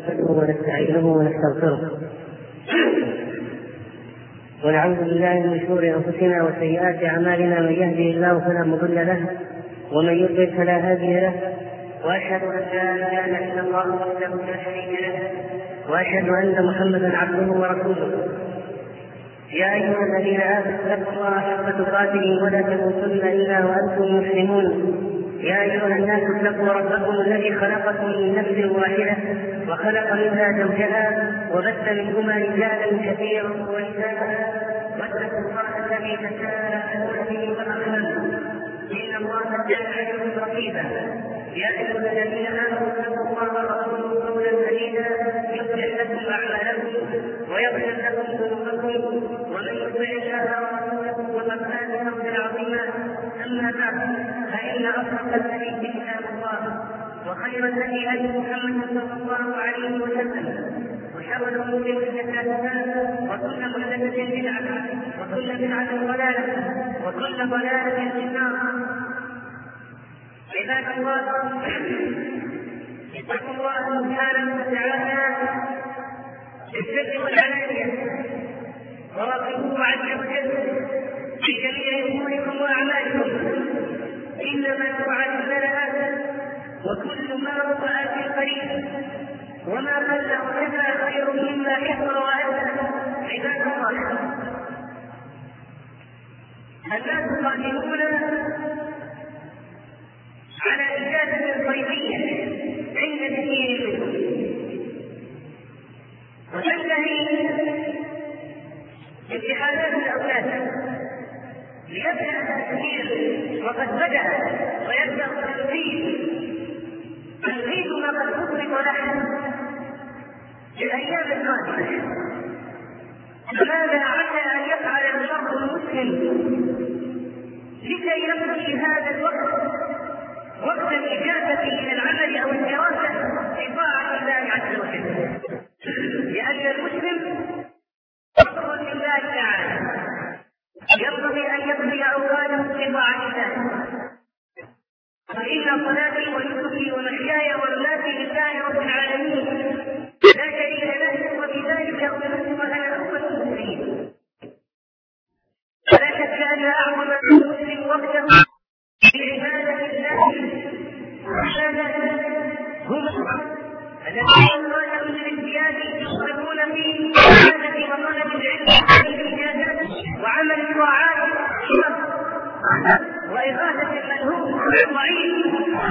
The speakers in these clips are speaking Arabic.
نحمده ونستعينه ونستغفره ونعوذ بالله من شرور أنفسنا وسيئات أعمالنا، من يهده الله فلا مضل له ومن يضلل فلا هادي له، وأشهد أن لا إله إلا الله وحده لا شريك له، وأشهد أن محمدا عبده ورسوله. يا أيها الذين آمنوا اتقوا الله حق تقاته ولا تموتن إلا وأنتم مسلمون. يا أيها الناس اتقوا ربكم الذي خلقكم من نفس واحدة وخلق منها زوجها وبث منهما رجالا كثيرا ونساء، واتقوا الله الذي تساءلون به والأرحام إن الله كان عليكم رقيبا. يا أيها الذين آمنوا اتقوا الله ورسوله قولا سديدا يصلح لكم أعمالكم ويغفر لكم ذنوبكم، ومن يطع الله ورسوله فقد فاز فوزا عظيما. أما بعد، فإن أصدق الحديث كتاب الله، وخير الهدي هدي محمد صلى الله عليه وسلم، وشر الأمور محدثاتها، وكل محدثة بدعة، وكل بدعة ضلالة، وكل ضلالة في النار. عباد الله، اتقوا الله سبحانه وتعالى في السر والعلانية، وراقبوه عز وجل في جميع اموركم واعمالكم، انما توعدون لآت، وكل ما هو آت قريب، وما قل وكفى خير مما كثر وأدى. عباد الله، الناس قادمون على إجازة صيفية عند كثير منهم، وتنتهي امتحانات الأولاد ليبدأ التفكير، وقد بدأ ويبدأ تنفيذ ما قد خطط له للأيام القادمة. فماذا عسى أن يفعل المرء المسلم لكي يقضي هذا الوقت وقت الإجازة من العمل أو الدراسة في طاعة الله عز وجل؟ لأن المسلم يقرب لله تعالى، ينبغي أن يقضي أوقاته في طاعة الله. فإن صلاتي ونسكي ومحياي ومماتي لله رب العالمين لا شريك له، وبذلك أمرت وأنا أول المسلمين. فلا شك أن أعظم المسلم وقته في عبادة الله هم الذين قالوا للامتياز يصرفون في عبادة وطلب العلم والإجازات وعمل الطاعات وإغاثة الملهوف والضعيف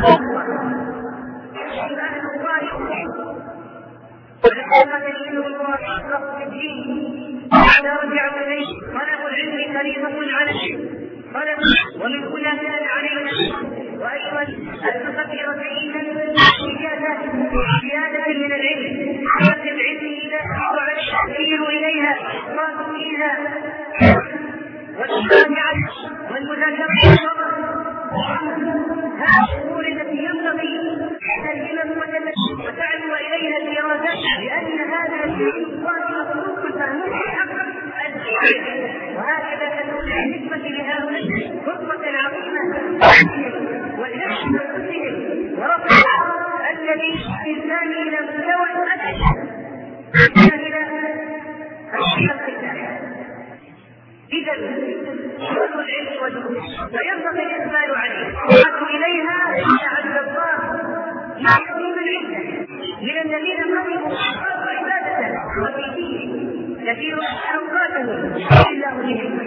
عبادة الله. ولما دليل الله أشرف في الدين حتى رجعوا إليه. طلب العلم فريضة على العلم، ومن هنا كان علينا وأيضا أن نفكر سيدا إجازة زيادة من العلم، حتى العلم إذا وعلى التأثير إليها إخراج فيها والمراجعة والمذاكرة والصبر. هذه الأمور التي ينبغي الهمم وتعلو إليها الدراسات، لأن هذا الشيء مطلوب فهمه حقا الشيء. وهكذا تكون بالنسبة لهؤلاء فرصة عظيمة والنفس بأنفسهم ورفع الذي الإنسان إلى مستوى الأدب إلى الخلق الله. إذا حفظ العلم والجهود وينبغي الإقبال عليه والعودة إليها لعل الله يعطيهم العلم من الذين قدموا عبادة وفي دينه كثير أوقاتهم إلا بهم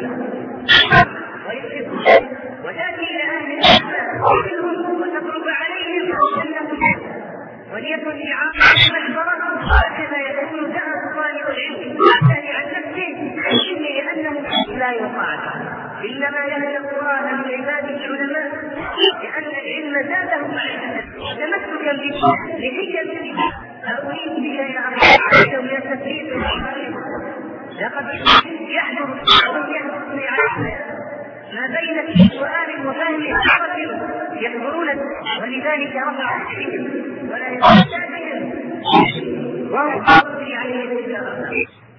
ويكتبون وتأتي إلى أهل الإسلام وتقرب عليهم أنهم وليكن إعاقة محضرة. هكذا يكون دعا طالب العلم حتى عن نفسه لأنه لا يطاع، إنما يهدى الله من عباد العلماء، لأن العلم زادهم معرفة تمسكا به لحكم أريد بها يا أخي من التفسير. لقد يحضر ما بين السؤال وفهم العرب يحضرون، ولذلك رفع العلم ولا يستاذن وهو قاضي عليه الإجابة.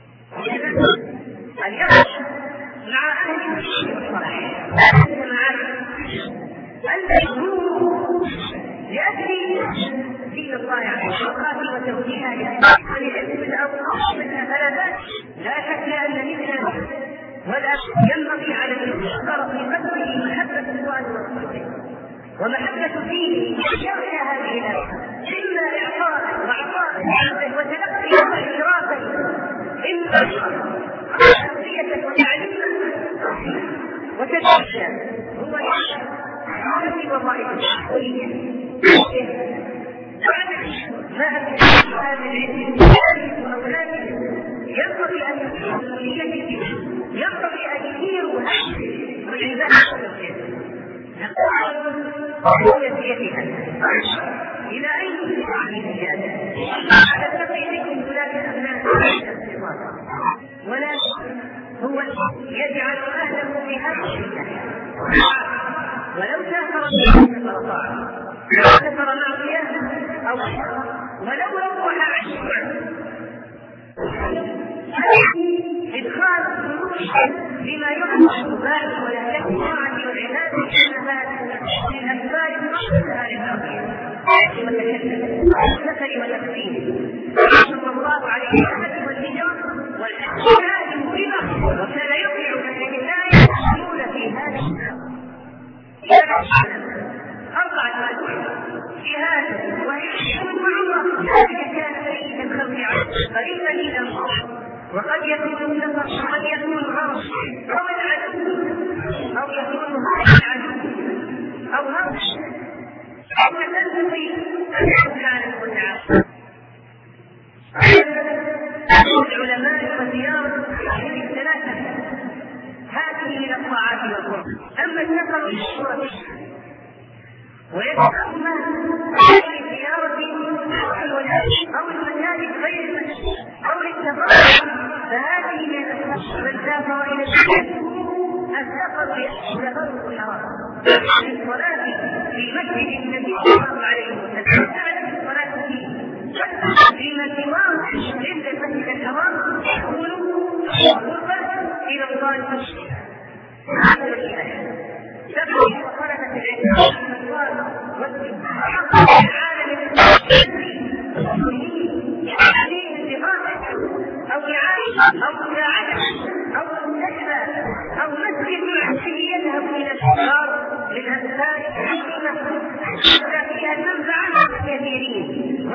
أن يخرج مع أهل الصلاح أن يكون لأجل دين الله عليه وصلاته وتوجيهاته ولعلم الأوصاف منها ثلاثات لا شك أن مثل ولا ينبغي على الإنسان في قلبه محبة الله ورسوله ومحبة دينه يخشى هذه الآية إما إعطاء وعطاء وتلقي وإشراكا إما تربية وتعليما وتدريسا هو الذي وظائفه ما هذا العلم ينبغي أن ينبغي أن يديروا العبادة إلى أين على تقييدكم ثلاث أبناء ولا هو يجعل أهله في هذا ولو كفر معصية أو ولو روح عنه إدخال بما يحدث البال ولا يكون عن العباد من أسباب السفر والتقديم صلى الله عليه وسلم والهجرة والحج المبينة وكان يطلع من الله يقول في هذا أربعة شهادة وعشرة وعمرة ذلك كان سيد الخلق قريبا إلى الله وقد يكون النظر وقد يكون الغرض أو العدو أو يكون العدو أو هرب أو تنزل سبحانه وتعالى العلماء وزيارة هذه الثلاثة هذه من الطاعات والقرب. أما السفر للصورة ويتأمل في زيارة أو المساجد غير المسجد أو للتفرج فهذه من الأسباب من سافر إلى السفر للتفرج الحرام للصلاة في مسجد النبي صلى الله عليه وسلم تعلم الصلاة فيما سواه عند المسجد الحرام يكون قربا إلى الله سبب طلبة العلم والعالم أو إعانة أو مساعدة أو مستشفى أو مسجد يذهب إلى الأسرار للأسباب الحكيمة حتى فيها تنفع كثيرين.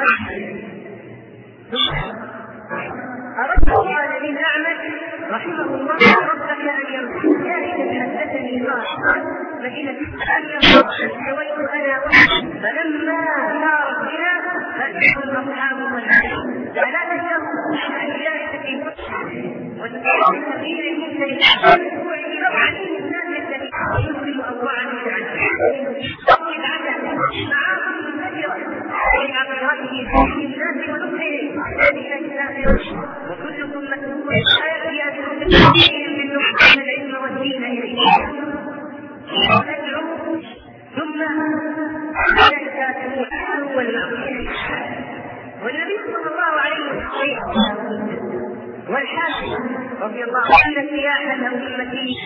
أردت قال للأعمش رحمه الله ربك أن يرحم كائنا حدثني قال مدينة أن سويت أنا فلما صارت بنا فاتحوا أصحاب المسجد فلا تشروا عن ذلك في وتكون السبيل المسلم وإذا عليه الناس الذي يسلم أضواعا من عنه وقل العدد معاهم المسجرة لعبراته في الناس ونصره وكلكم مسؤول آية بتقديم من نحن العلم والدين إليه وندعو ثم ذلك تكون والمعصية والنبي صلى الله عليه وسلم والحاكم رضي الله عنه سياحا أو أمتي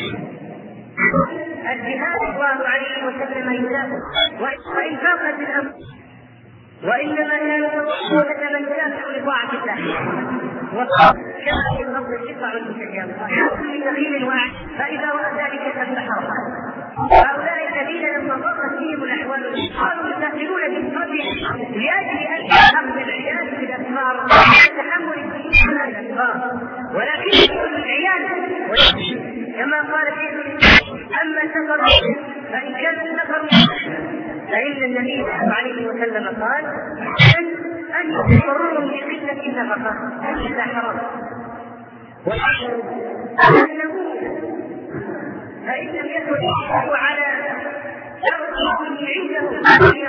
الجهاد الله عليه وسلم يدافع وإنفاقا بالأمر وإنما كان مصلحة من كافر لطاعة الله وكما في الأرض الشفع والمشجعات من نخيل واحد فإذا رأى ذلك فانتحر هؤلاء الذين لما ضاقت فيهم الأحوال قالوا يداخلون بالصدر لأجل أن يأخذ العيال بالأسفار وتحمل الدين على الأسفار ولكن العيال كما قال أما سفر فإن كان السفر فإن النبي صلى الله عليه وسلم قال أن يضررهم بقلة النفقة إلا حرام وأنه فإن لم يكن على شرط عنده